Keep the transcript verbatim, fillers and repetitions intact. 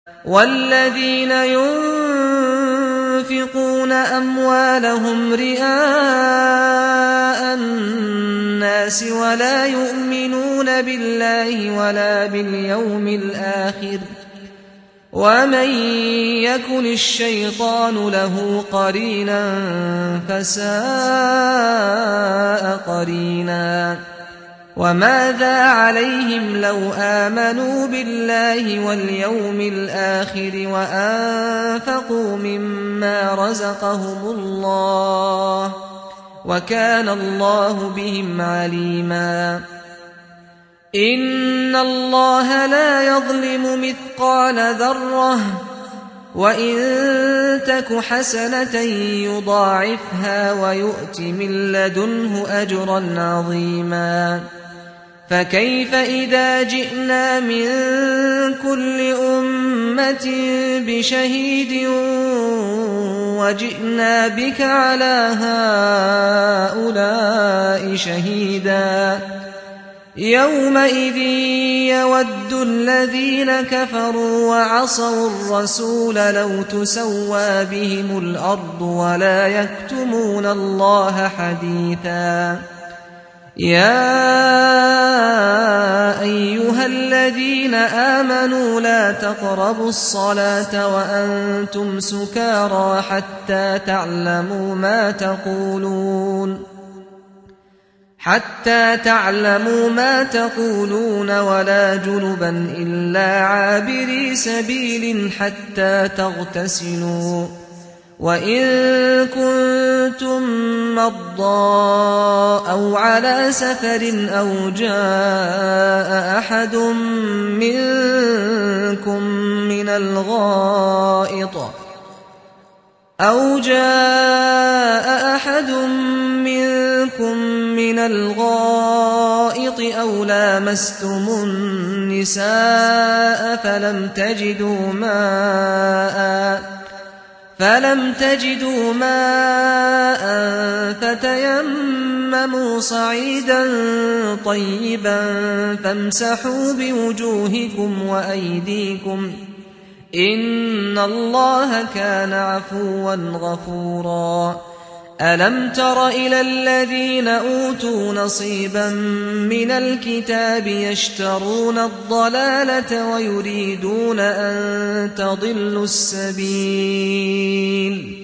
والذين ينفقون أموالهم رئاء الناس ولا يؤمنون بالله ولا باليوم الآخر ومن يكن الشيطان له قرينا فساء قرينا وماذا عليهم لو آمنوا بالله واليوم الآخر وأنفقوا مما رزقهم الله وكان الله بهم عليما إن الله لا يظلم مثقال ذرة وإن تك حسنة يضاعفها ويؤت من لدنه أجرا عظيما فكيف إذا جئنا من كل أمة بشهيد وجئنا بك على هؤلاء شهيدا يومئذ يود الذين كفروا وعصوا الرسول لو تسوى بهم الأرض ولا يكتمون الله حديثا يا أيها الذين آمنوا لا تقربوا الصلاة وأنتم سكارى حتى تعلموا ما تقولون حتى تعلموا ما تقولون ولا جنبا إلا عابري سبيل حتى تغتسلوا وإن كنتم مرضى أو على سفر أو جاء أحد منكم من الغائط أو جاء أحد منكم من الغائط أو لامستم النساء فلم تجدوا ماء فلم تجدوا ماء فتيمموا صعيدا طيبا فامسحوا بوجوهكم وأيديكم إن الله كان عفوا غفورا ألم تر إلى الذين أوتوا نصيبا من الكتاب يشترون الضلالة ويريدون أن تضلوا السبيل